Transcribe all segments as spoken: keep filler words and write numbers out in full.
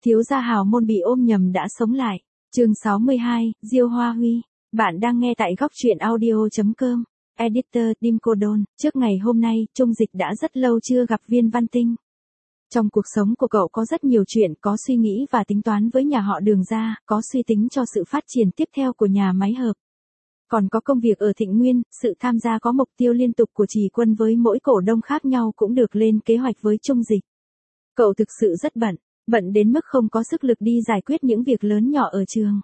Thiếu gia hào môn bị ôm nhầm đã sống lại. Chương sáu mươi hai, Diêu Hoa Huy. Bạn đang nghe tại góc truyện audio chấm com. Editor Tim Cô Đôn. Trước ngày hôm nay, Trung Dịch đã rất lâu chưa gặp Viên Văn Tinh. Trong cuộc sống của cậu có rất nhiều chuyện, có suy nghĩ và tính toán với nhà họ Đường gia, có suy tính cho sự phát triển tiếp theo của nhà máy hợp. Còn có công việc ở Thịnh Nguyên, sự tham gia có mục tiêu liên tục của Trì Quân với mỗi cổ đông khác nhau cũng được lên kế hoạch với Trung Dịch. Cậu thực sự rất bận, bận đến mức không có sức lực đi giải quyết những việc lớn nhỏ ở trường.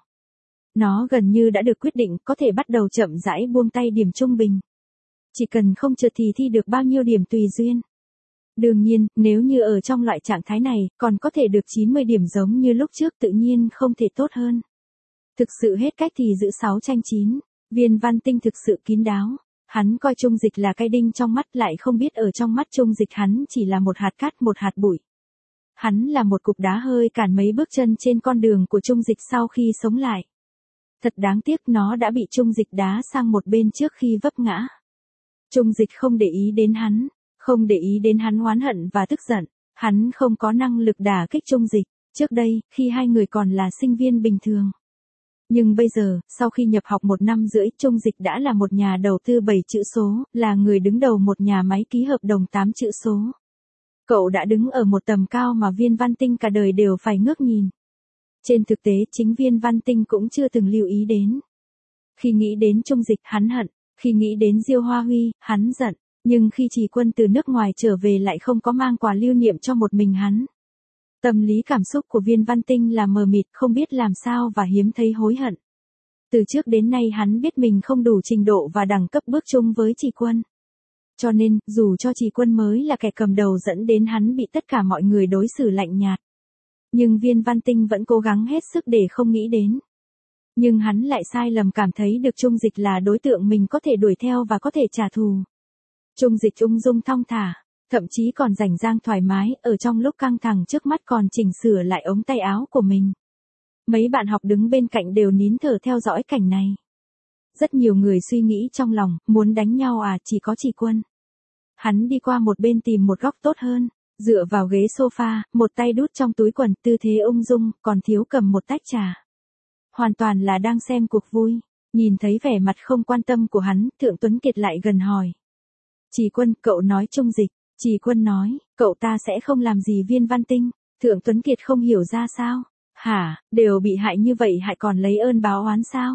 Nó gần như đã được quyết định, có thể bắt đầu chậm rãi buông tay điểm trung bình. Chỉ cần không trượt thì thi được bao nhiêu điểm tùy duyên. Đương nhiên, nếu như ở trong loại trạng thái này, còn có thể được chín mươi điểm giống như lúc trước, tự nhiên không thể tốt hơn. Thực sự hết cách thì giữ sáu tranh chín. Viên Văn Tinh thực sự kín đáo. Hắn coi Trung Dịch là cái đinh trong mắt, lại không biết ở trong mắt Trung Dịch hắn chỉ là một hạt cát, một hạt bụi. Hắn là một cục đá hơi cản mấy bước chân trên con đường của Trung Dịch sau khi sống lại. Thật đáng tiếc, nó đã bị Trung Dịch đá sang một bên trước khi vấp ngã. Trung Dịch không để ý đến hắn, không để ý đến hắn oán hận và tức giận. Hắn không có năng lực đả kích Trung Dịch, trước đây, khi hai người còn là sinh viên bình thường. Nhưng bây giờ, sau khi nhập học một năm rưỡi, Trung Dịch đã là một nhà đầu tư bảy chữ số, là người đứng đầu một nhà máy ký hợp đồng tám chữ số. Cậu đã đứng ở một tầm cao mà Viên Văn Tinh cả đời đều phải ngước nhìn. Trên thực tế, chính Viên Văn Tinh cũng chưa từng lưu ý đến. Khi nghĩ đến Trung Dịch, hắn hận. Khi nghĩ đến Diêu Hoa Huy, hắn giận. Nhưng khi Trì Quân từ nước ngoài trở về lại không có mang quà lưu niệm cho một mình hắn. Tâm lý cảm xúc của Viên Văn Tinh là mờ mịt, không biết làm sao và hiếm thấy hối hận. Từ trước đến nay hắn biết mình không đủ trình độ và đẳng cấp bước chung với Trì Quân. Cho nên, dù cho Trì Quân mới là kẻ cầm đầu dẫn đến hắn bị tất cả mọi người đối xử lạnh nhạt. Nhưng Viên Văn Tinh vẫn cố gắng hết sức để không nghĩ đến. Nhưng hắn lại sai lầm cảm thấy được Trung Dịch là đối tượng mình có thể đuổi theo và có thể trả thù. Trung Dịch ung dung thong thả, thậm chí còn rảnh rang thoải mái, ở trong lúc căng thẳng trước mắt còn chỉnh sửa lại ống tay áo của mình. Mấy bạn học đứng bên cạnh đều nín thở theo dõi cảnh này. Rất nhiều người suy nghĩ trong lòng, muốn đánh nhau à, chỉ có Trì Quân. Hắn đi qua một bên tìm một góc tốt hơn, dựa vào ghế sofa, một tay đút trong túi quần, tư thế ung dung, còn thiếu cầm một tách trà. Hoàn toàn là đang xem cuộc vui. Nhìn thấy vẻ mặt không quan tâm của hắn, Thượng Tuấn Kiệt lại gần hỏi. Trì Quân, cậu nói Trung Dịch. Trì Quân nói, cậu ta sẽ không làm gì Viên Văn Tinh. Thượng Tuấn Kiệt không hiểu ra sao. Hả, đều bị hại như vậy hại còn lấy ơn báo oán sao?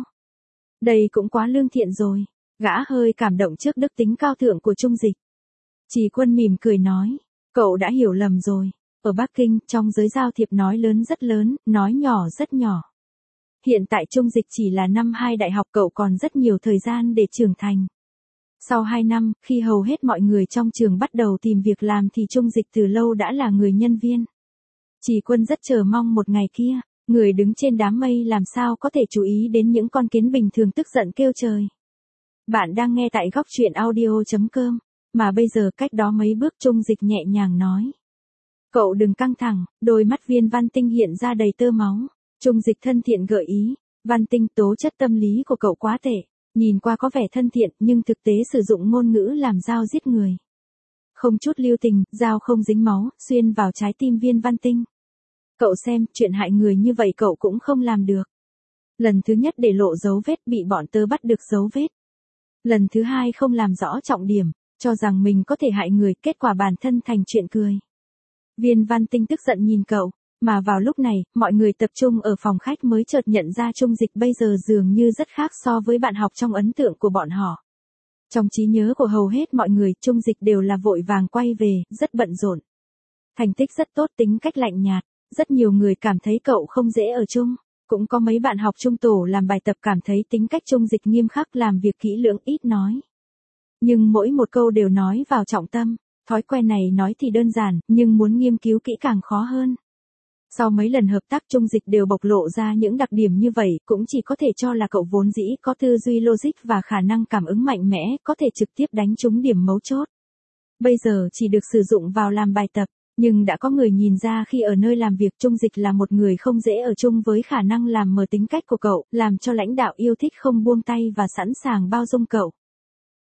Đây cũng quá lương thiện rồi. Gã hơi cảm động trước đức tính cao thượng của Trung Dịch. Trì Quân mỉm cười nói, cậu đã hiểu lầm rồi. Ở Bắc Kinh, trong giới giao thiệp nói lớn rất lớn, nói nhỏ rất nhỏ. Hiện tại Trung Dịch chỉ là năm hai đại học, cậu còn rất nhiều thời gian để trưởng thành. Sau hai năm, khi hầu hết mọi người trong trường bắt đầu tìm việc làm thì Trung Dịch từ lâu đã là người nhân viên. Trì Quân rất chờ mong một ngày kia, người đứng trên đám mây làm sao có thể chú ý đến những con kiến bình thường tức giận kêu trời. Bạn đang nghe tại góc truyện audio chấm com, mà bây giờ cách đó mấy bước Trung Dịch nhẹ nhàng nói. Cậu đừng căng thẳng, đôi mắt Viên Văn Tinh hiện ra đầy tơ máu. Trung Dịch thân thiện gợi ý, Văn Tinh, tố chất tâm lý của cậu quá tệ. Nhìn qua có vẻ thân thiện, nhưng thực tế sử dụng ngôn ngữ làm dao giết người. Không chút lưu tình, dao không dính máu, xuyên vào trái tim Viên Văn Tinh. Cậu xem, chuyện hại người như vậy cậu cũng không làm được. Lần thứ nhất để lộ dấu vết, bị bọn tớ bắt được dấu vết. Lần thứ hai không làm rõ trọng điểm, cho rằng mình có thể hại người, kết quả bản thân thành chuyện cười. Viên Văn Tinh tức giận nhìn cậu. Mà vào lúc này, mọi người tập trung ở phòng khách mới chợt nhận ra Trung Dịch bây giờ dường như rất khác so với bạn học trong ấn tượng của bọn họ. Trong trí nhớ của hầu hết mọi người, Trung Dịch đều là vội vàng quay về, rất bận rộn. Thành tích rất tốt, tính cách lạnh nhạt, rất nhiều người cảm thấy cậu không dễ ở chung. Cũng có mấy bạn học trung tổ làm bài tập cảm thấy tính cách Trung Dịch nghiêm khắc, làm việc kỹ lưỡng, ít nói. Nhưng mỗi một câu đều nói vào trọng tâm, thói quen này nói thì đơn giản, nhưng muốn nghiên cứu kỹ càng khó hơn. Sau mấy lần hợp tác, Trung Dịch đều bộc lộ ra những đặc điểm như vậy, cũng chỉ có thể cho là cậu vốn dĩ có tư duy logic và khả năng cảm ứng mạnh mẽ, có thể trực tiếp đánh trúng điểm mấu chốt. Bây giờ chỉ được sử dụng vào làm bài tập, nhưng đã có người nhìn ra khi ở nơi làm việc Trung Dịch là một người không dễ ở chung, với khả năng làm mờ tính cách của cậu, làm cho lãnh đạo yêu thích không buông tay và sẵn sàng bao dung cậu.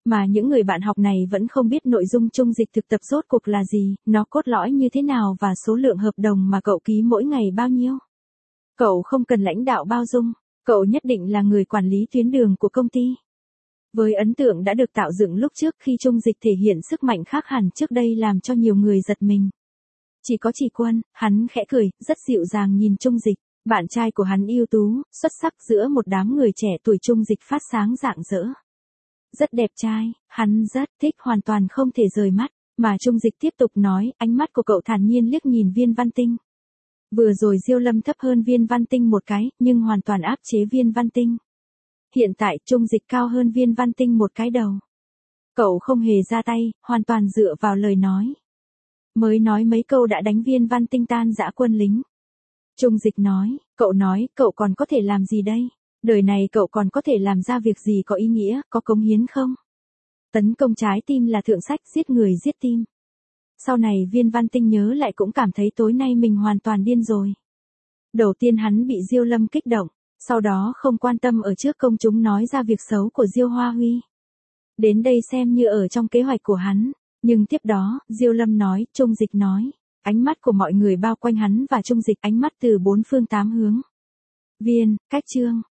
Mà những người bạn học này vẫn không biết nội dung chung dịch thực tập rốt cuộc là gì, nó cốt lõi như thế nào và số lượng hợp đồng mà cậu ký mỗi ngày bao nhiêu. Cậu không cần lãnh đạo bao dung, cậu nhất định là người quản lý tuyến đường của công ty. Với ấn tượng đã được tạo dựng lúc trước khi chung dịch thể hiện sức mạnh khác hẳn trước đây làm cho nhiều người giật mình. Chỉ có Trì Quân, hắn khẽ cười, rất dịu dàng nhìn chung dịch, bạn trai của hắn ưu tú, xuất sắc giữa một đám người trẻ tuổi chung dịch phát sáng rạng rỡ. Rất đẹp trai, hắn rất thích hoàn toàn không thể rời mắt, mà chung dịch tiếp tục nói, ánh mắt của cậu thản nhiên liếc nhìn Viên Văn Tinh. Vừa rồi Diêu Lâm thấp hơn Viên Văn Tinh một cái, nhưng hoàn toàn áp chế Viên Văn Tinh. Hiện tại chung dịch cao hơn Viên Văn Tinh một cái đầu. Cậu không hề ra tay, hoàn toàn dựa vào lời nói. Mới nói mấy câu đã đánh Viên Văn Tinh tan rã quân lính. Chung dịch nói, cậu nói, cậu còn có thể làm gì đây? Đời này cậu còn có thể làm ra việc gì có ý nghĩa, có cống hiến không? Tấn công trái tim là thượng sách, giết người giết tim. Sau này Viên Văn Tinh nhớ lại cũng cảm thấy tối nay mình hoàn toàn điên rồi. Đầu tiên hắn bị Diêu Lâm kích động, sau đó không quan tâm ở trước công chúng nói ra việc xấu của Diêu Hoa Huy. Đến đây xem như ở trong kế hoạch của hắn, nhưng tiếp đó, Diêu Lâm nói, chung dịch nói, ánh mắt của mọi người bao quanh hắn và chung dịch ánh mắt từ bốn phương tám hướng. Viên, Cách Trương,